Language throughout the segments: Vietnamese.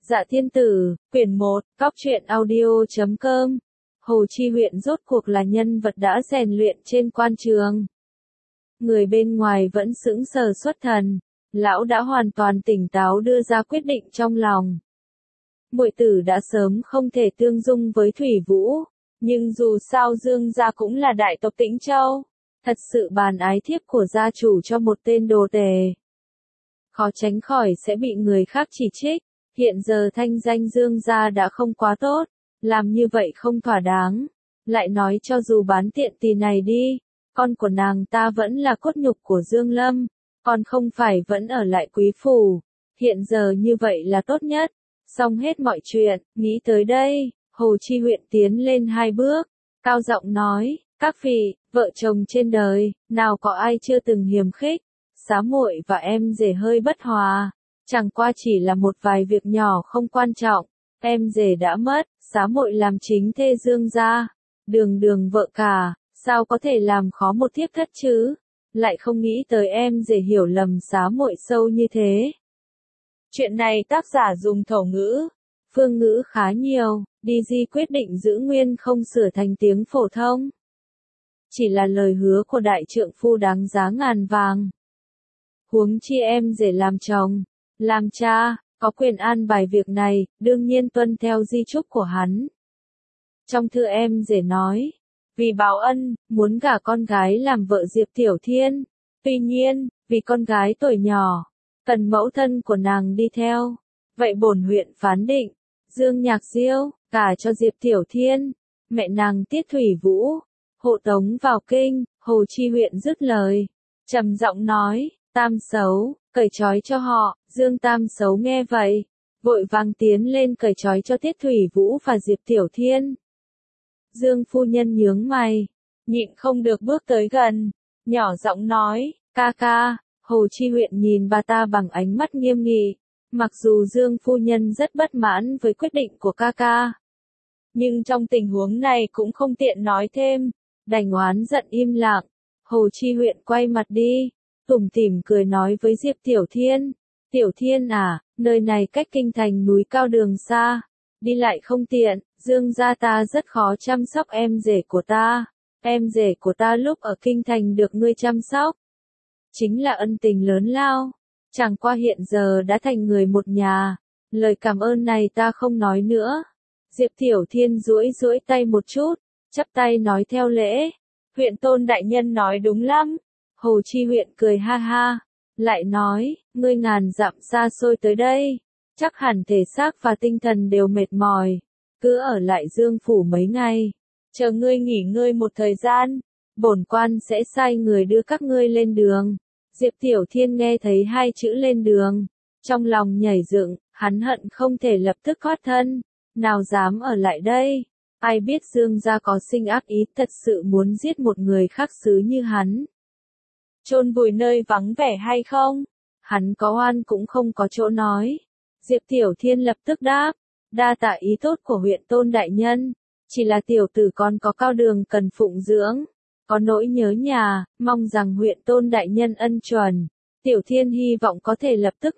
Dạ Thiên Tử, quyển 1, Cóc truyện audio.com. Hồ Chi Huyện rốt cuộc là nhân vật đã rèn luyện trên quan trường. Người bên ngoài vẫn sững sờ xuất thần, lão đã hoàn toàn tỉnh táo đưa ra quyết định trong lòng. Muội tử đã sớm không thể tương dung với Thủy Vũ, nhưng dù sao Dương gia cũng là đại tộc Tĩnh Châu, thật sự bàn ái thiếp của gia chủ cho một tên đồ tể. Khó tránh khỏi sẽ bị người khác chỉ trích. Hiện giờ thanh danh Dương gia đã không quá tốt, làm như vậy không thỏa đáng. Lại nói cho dù bán tiện tỳ này đi, con của nàng ta vẫn là cốt nhục của Dương Lâm, còn không phải vẫn ở lại quý phủ. Hiện giờ như vậy là tốt nhất. Xong hết mọi chuyện, nghĩ tới đây, Hồ Chi Huyện tiến lên 2 bước, cao giọng nói, các vị, vợ chồng trên đời, nào có ai chưa từng hiềm khích, xá muội và em rể hơi bất hòa. Chẳng qua chỉ là một vài việc nhỏ không quan trọng, em rể đã mất, xá muội làm chính thê Dương gia, đường vợ cả, sao có thể làm khó một thiếp thất chứ, lại không nghĩ tới em rể hiểu lầm xá muội sâu như thế. Chuyện này tác giả dùng thổ ngữ, phương ngữ khá nhiều, DG quyết định giữ nguyên không sửa thành tiếng phổ thông. Chỉ là lời hứa của đại trượng phu đáng giá ngàn vàng. Huống chi em rể làm chồng, làm cha, có quyền an bài việc này, đương nhiên tuân theo di chúc của hắn. Trong thư em rể nói, vì báo ân, muốn gả con gái làm vợ Diệp Tiểu Thiên. Tuy nhiên, vì con gái tuổi nhỏ, cần mẫu thân của nàng đi theo. Vậy bổn huyện phán định, Dương Nhạc Diêu, gả cho Diệp Tiểu Thiên, mẹ nàng Tiết Thủy Vũ, hộ tống vào kinh. Hồ Chi Huyện dứt lời, trầm giọng nói, Tam Xấu, cởi trói cho họ. Dương Tam Xấu nghe vậy, vội vàng tiến lên cởi trói cho Tiết Thủy Vũ và Diệp Tiểu Thiên. Dương phu nhân nhướng mày, nhịn không được bước tới gần, nhỏ giọng nói, ca ca. Hồ Chi Huyện nhìn bà ta bằng ánh mắt nghiêm nghị, mặc dù Dương phu nhân rất bất mãn với quyết định của ca ca, nhưng trong tình huống này cũng không tiện nói thêm, đành oán giận im lặng. Hồ Chi Huyện quay mặt đi, tủm tỉm cười nói với Diệp Tiểu Thiên, Tiểu Thiên à, nơi này cách kinh thành núi cao đường xa, đi lại không tiện, Dương gia ta rất khó chăm sóc em rể của ta. Em rể của ta lúc ở kinh thành được ngươi chăm sóc, chính là ân tình lớn lao, chẳng qua hiện giờ đã thành người một nhà, lời cảm ơn này ta không nói nữa. Diệp Tiểu Thiên duỗi tay một chút, chắp tay nói theo lễ, huyện tôn đại nhân nói đúng lắm. Hồ Chi Huyện cười ha ha, lại nói, ngươi ngàn dặm xa xôi tới đây, chắc hẳn thể xác và tinh thần đều mệt mỏi, cứ ở lại Dương phủ mấy ngày, chờ ngươi nghỉ ngơi một thời gian, bổn quan sẽ sai người đưa các ngươi lên đường. Diệp Tiểu Thiên nghe thấy 2 chữ lên đường, trong lòng nhảy dựng, hắn hận không thể lập tức thoát thân, nào dám ở lại đây, ai biết Dương gia có sinh ác ý thật sự muốn giết một người khác xứ như hắn. Chôn vùi nơi vắng vẻ hay không? Hắn có oan cũng không có chỗ nói. Diệp Tiểu Thiên lập tức đáp, đa tạ ý tốt của huyện tôn đại nhân, chỉ là tiểu tử con có cao đường cần phụng dưỡng, có nỗi nhớ nhà, mong rằng huyện tôn đại nhân ân chuẩn. Tiểu Thiên hy vọng có thể lập tức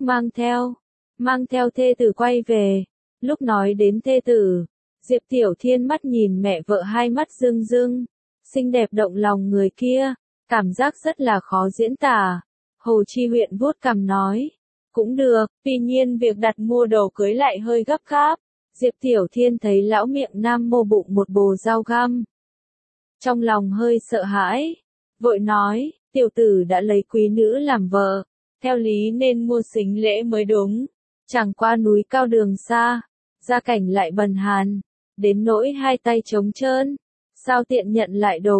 mang theo thê tử quay về. Lúc nói đến thê tử, Diệp Tiểu Thiên mắt nhìn mẹ vợ 2 mắt rưng rưng, xinh đẹp động lòng người kia, cảm giác rất là khó diễn tả. Hồ Chi Huyện vuốt cằm nói, cũng được, tuy nhiên việc đặt mua đồ cưới lại hơi gấp gáp. Diệp Tiểu Thiên thấy lão miệng nam mô bụng một bồ dao găm, trong lòng hơi sợ hãi, vội nói, tiểu tử đã lấy quý nữ làm vợ, theo lý nên mua sính lễ mới đúng, chẳng qua núi cao đường xa, gia cảnh lại bần hàn, đến nỗi 2 tay trống trơn, sao tiện nhận lại đồ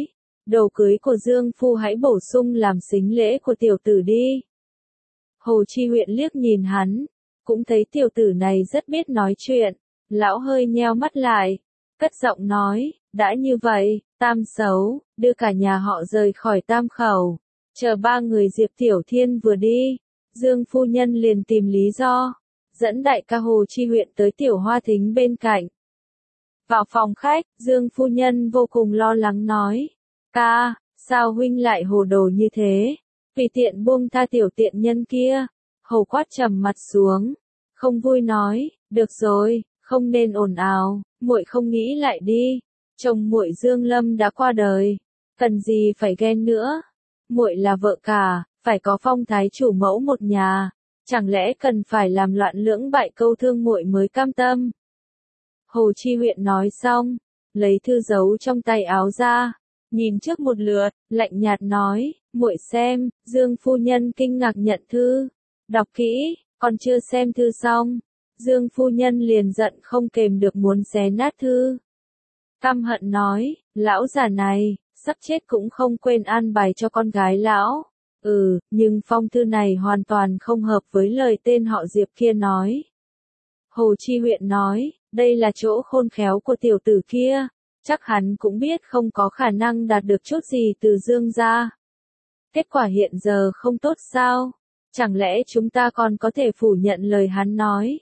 cưới của Dương phu hãy bổ sung làm sính lễ của tiểu tử đi. Hồ Chi Huyện liếc nhìn hắn, cũng thấy tiểu tử này rất biết nói chuyện, lão hơi nheo mắt lại, cất giọng nói, đã như vậy, Tam Xấu, đưa cả nhà họ rời khỏi Tam Khẩu, chờ 3 người Diệp Tiểu Thiên vừa đi, Dương phu nhân liền tìm lý do, dẫn đại ca Hồ Chi Huyện tới Tiểu Hoa Thính bên cạnh. Vào phòng khách, Dương phu nhân vô cùng lo lắng nói, ca, sao huynh lại hồ đồ như thế, vì tiện buông tha tiểu tiện nhân kia. Hồ Quát trầm mặt xuống, không vui nói, được rồi, không nên ồn ào, muội không nghĩ lại đi. Chồng muội Dương Lâm đã qua đời, cần gì phải ghen nữa. Muội là vợ cả, phải có phong thái chủ mẫu một nhà, chẳng lẽ cần phải làm loạn lưỡng bại câu thương muội mới cam tâm. Hồ Chi Huyện nói xong, lấy thư giấu trong tay áo ra, nhìn trước một lượt, lạnh nhạt nói, muội xem. Dương phu nhân kinh ngạc nhận thư, đọc kỹ, còn chưa xem thư xong, Dương phu nhân liền giận không kềm được muốn xé nát thư. Căm hận nói, lão già này, sắp chết cũng không quên an bài cho con gái lão. Nhưng phong thư này hoàn toàn không hợp với lời tên họ Diệp kia nói. Hồ Chi Huyện nói, đây là chỗ khôn khéo của tiểu tử kia, chắc hắn cũng biết không có khả năng đạt được chút gì từ Dương gia. Kết quả hiện giờ không tốt sao? Chẳng lẽ chúng ta còn có thể phủ nhận lời hắn nói?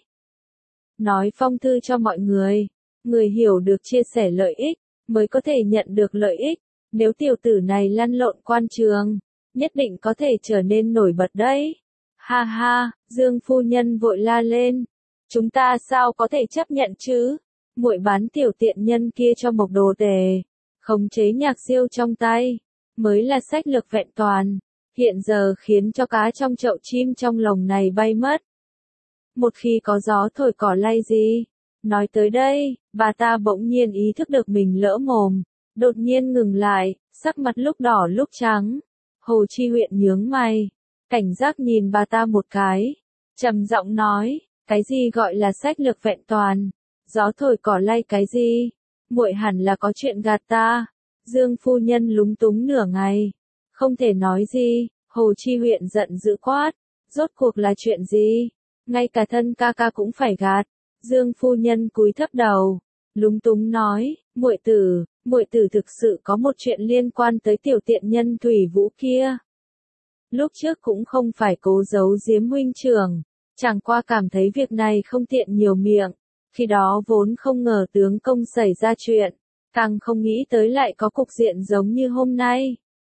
Nói phong thư cho mọi người hiểu được chia sẻ lợi ích, mới có thể nhận được lợi ích. Nếu tiểu tử này lăn lộn quan trường, nhất định có thể trở nên nổi bật đấy. Ha ha, Dương phu nhân vội la lên. Chúng ta sao có thể chấp nhận chứ? Muội bán tiểu tiện nhân kia cho Mộc Đồ Tề, khống chế Nhạc Siêu trong tay, mới là sách lược vẹn toàn. Hiện giờ khiến cho cá trong chậu chim trong lồng này bay mất. Một khi có gió thổi cỏ lay gì. Nói tới đây, bà ta bỗng nhiên ý thức được mình lỡ mồm, đột nhiên ngừng lại, sắc mặt lúc đỏ lúc trắng. Hồ Chi Huyện nhướng mày, cảnh giác nhìn bà ta một cái, trầm giọng nói, cái gì gọi là sách lược vẹn toàn, gió thổi cỏ lay cái gì, muội hẳn là có chuyện gạt ta. Dương phu nhân lúng túng nửa ngày, không thể nói gì. Hồ Chi Huyện giận dữ quát, rốt cuộc là chuyện gì, ngay cả thân ca ca cũng phải gạt. Dương phu nhân cúi thấp đầu, lúng túng nói, muội tử thực sự có một chuyện liên quan tới tiểu tiện nhân Thủy Vũ kia. Lúc trước cũng không phải cố giấu giếm huynh trưởng, chẳng qua cảm thấy việc này không tiện nhiều miệng, khi đó vốn không ngờ tướng công xảy ra chuyện, càng không nghĩ tới lại có cục diện giống như hôm nay.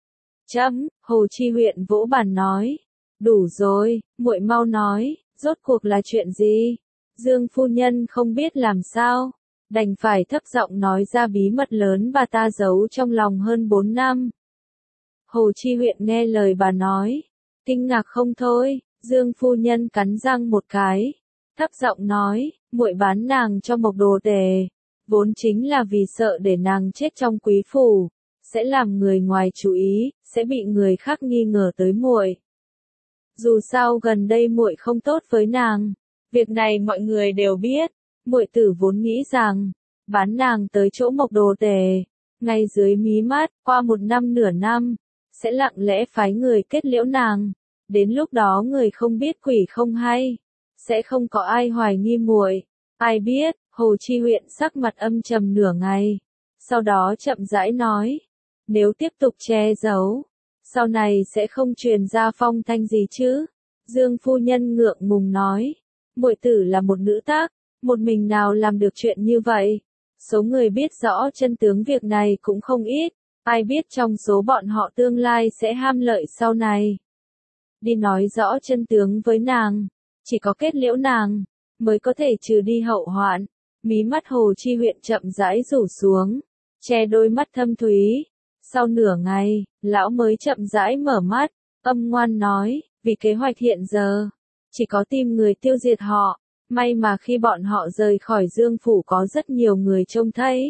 Hồ Chi Huyện vỗ bàn nói, đủ rồi, muội mau nói, rốt cuộc là chuyện gì? Dương phu nhân không biết làm sao, đành phải thấp giọng nói ra bí mật lớn bà ta giấu trong lòng hơn 4 năm. Hồ Chi Huyện nghe lời bà nói, kinh ngạc không thôi. Dương phu nhân cắn răng một cái, thấp giọng nói, muội bán nàng cho Mộc Đồ Tề, vốn chính là vì sợ để nàng chết trong quý phủ, sẽ làm người ngoài chú ý, sẽ bị người khác nghi ngờ tới muội. Dù sao gần đây muội không tốt với nàng, việc này mọi người đều biết. Muội tử vốn nghĩ rằng bán nàng tới chỗ Mộc Đồ Tề, ngay dưới mí mắt, qua 1 năm nửa năm, sẽ lặng lẽ phái người kết liễu nàng. Đến lúc đó người không biết quỷ không hay, sẽ không có ai hoài nghi muội. Ai biết? Hồ Chi Huyện sắc mặt âm trầm nửa ngày, sau đó chậm rãi nói, nếu tiếp tục che giấu, sau này sẽ không truyền ra phong thanh gì chứ? Dương phu nhân ngượng ngùng nói, muội tử là một nữ tác, một mình nào làm được chuyện như vậy? Số người biết rõ chân tướng việc này cũng không ít, ai biết trong số bọn họ tương lai sẽ ham lợi sau này. Đi nói rõ chân tướng với nàng, chỉ có kết liễu nàng, mới có thể trừ đi hậu hoạn. Mí mắt Hồ Chi Huyện chậm rãi rủ xuống, che đôi mắt thâm thúy. Sau nửa ngày, lão mới chậm rãi mở mắt, âm ngoan nói, vì kế hoạch hiện giờ, chỉ có tìm người tiêu diệt họ. May mà khi bọn họ rời khỏi Dương Phủ có rất nhiều người trông thấy.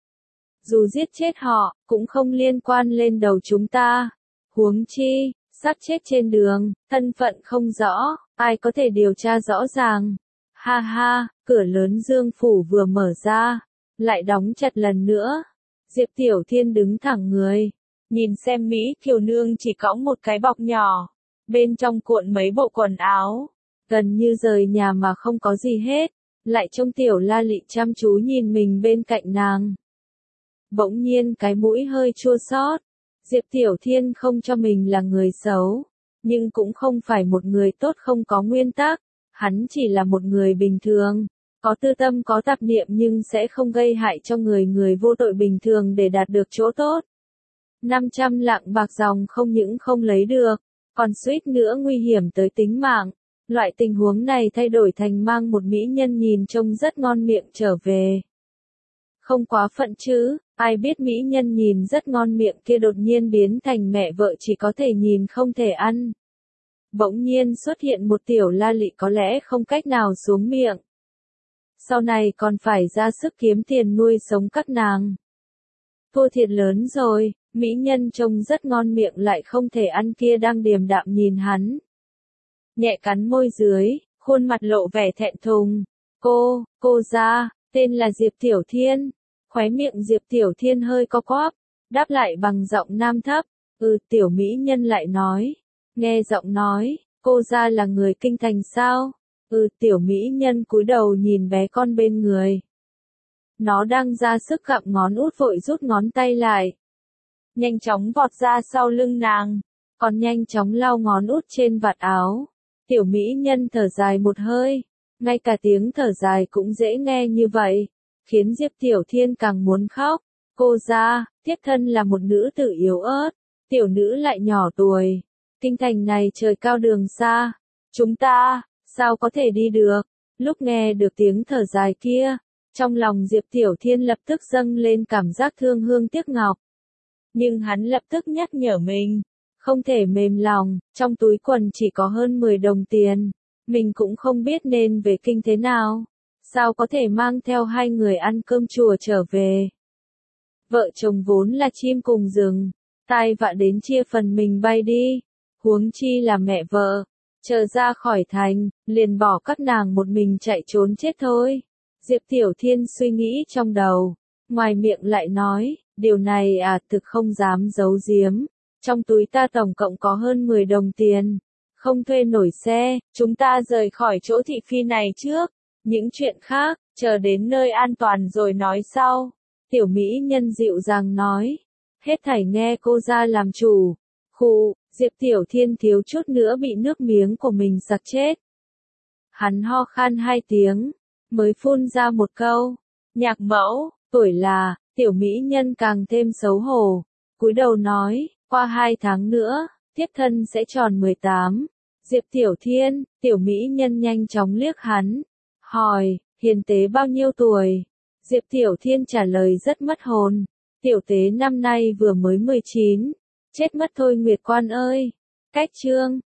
Dù giết chết họ, cũng không liên quan lên đầu chúng ta. Huống chi, xác chết trên đường, thân phận không rõ, ai có thể điều tra rõ ràng. Ha ha, cửa lớn Dương Phủ vừa mở ra, lại đóng chặt lần nữa. Diệp Tiểu Thiên đứng thẳng người, nhìn xem Mỹ Kiều Nương chỉ cõng một cái bọc nhỏ, bên trong cuộn mấy bộ quần áo, gần như rời nhà mà không có gì hết, lại trông Tiểu La Lị chăm chú nhìn mình bên cạnh nàng. Bỗng nhiên cái mũi hơi chua xót. Diệp Tiểu Thiên không cho mình là người xấu, nhưng cũng không phải một người tốt không có nguyên tắc, hắn chỉ là một người bình thường, có tư tâm có tạp niệm nhưng sẽ không gây hại cho người vô tội bình thường để đạt được chỗ tốt. 500 lạng bạc dòng không những không lấy được, còn suýt nữa nguy hiểm tới tính mạng. Loại tình huống này thay đổi thành mang một mỹ nhân nhìn trông rất ngon miệng trở về. Không quá phận chứ, ai biết mỹ nhân nhìn rất ngon miệng kia đột nhiên biến thành mẹ vợ chỉ có thể nhìn không thể ăn. Bỗng nhiên xuất hiện một tiểu la lị có lẽ không cách nào xuống miệng. Sau này còn phải ra sức kiếm tiền nuôi sống các nàng. Thua thiệt lớn rồi, mỹ nhân trông rất ngon miệng lại không thể ăn kia đang điềm đạm nhìn hắn. Nhẹ cắn môi dưới, khuôn mặt lộ vẻ thẹn thùng. Cô ra, tên là Diệp Tiểu Thiên. Khóe miệng Diệp Tiểu Thiên hơi co quắp, đáp lại bằng giọng nam thấp. Tiểu mỹ nhân lại nói. Nghe giọng nói, cô ra là người kinh thành sao? Tiểu mỹ nhân cúi đầu nhìn bé con bên người. Nó đang ra sức gặm ngón út vội rút ngón tay lại. Nhanh chóng vọt ra sau lưng nàng, còn nhanh chóng lau ngón út trên vạt áo. Tiểu mỹ nhân thở dài một hơi, ngay cả tiếng thở dài cũng dễ nghe như vậy, khiến Diệp Tiểu Thiên càng muốn khóc. Cô ra, thiếp thân là một nữ tử yếu ớt, tiểu nữ lại nhỏ tuổi. Kinh thành này trời cao đường xa, chúng ta, sao có thể đi được? Lúc nghe được tiếng thở dài kia, trong lòng Diệp Tiểu Thiên lập tức dâng lên cảm giác thương hương tiếc ngọc. Nhưng hắn lập tức nhắc nhở mình, không thể mềm lòng, trong túi quần chỉ có hơn 10 đồng tiền, mình cũng không biết nên về kinh thế nào, sao có thể mang theo hai người ăn cơm chùa trở về. Vợ chồng vốn là chim cùng rừng, tai vạ đến chia phần mình bay đi, huống chi là mẹ vợ, chờ ra khỏi thành, liền bỏ các nàng một mình chạy trốn chết thôi. Diệp Tiểu Thiên suy nghĩ trong đầu, ngoài miệng lại nói, điều này thực không dám giấu giếm. Trong túi ta tổng cộng có hơn 10 đồng tiền, không thuê nổi xe, chúng ta rời khỏi chỗ thị phi này trước, những chuyện khác, chờ đến nơi an toàn rồi nói sau. Tiểu mỹ nhân dịu dàng nói, hết thảy nghe cô ra làm chủ. Diệp Tiểu Thiên thiếu chút nữa bị nước miếng của mình sặc chết. Hắn ho khan 2 tiếng, mới phun ra một câu, nhạc mẫu, tuổi là, tiểu mỹ nhân càng thêm xấu hổ, cúi đầu nói, qua 2 tháng nữa, thiếp thân sẽ tròn 18. Diệp Tiểu Thiên, tiểu mỹ nhân nhanh chóng liếc hắn, hỏi, hiền tế bao nhiêu tuổi? Diệp Tiểu Thiên trả lời rất mất hồn, tiểu tế năm nay vừa mới 19, chết mất thôi Nguyệt Quan ơi. Cách chương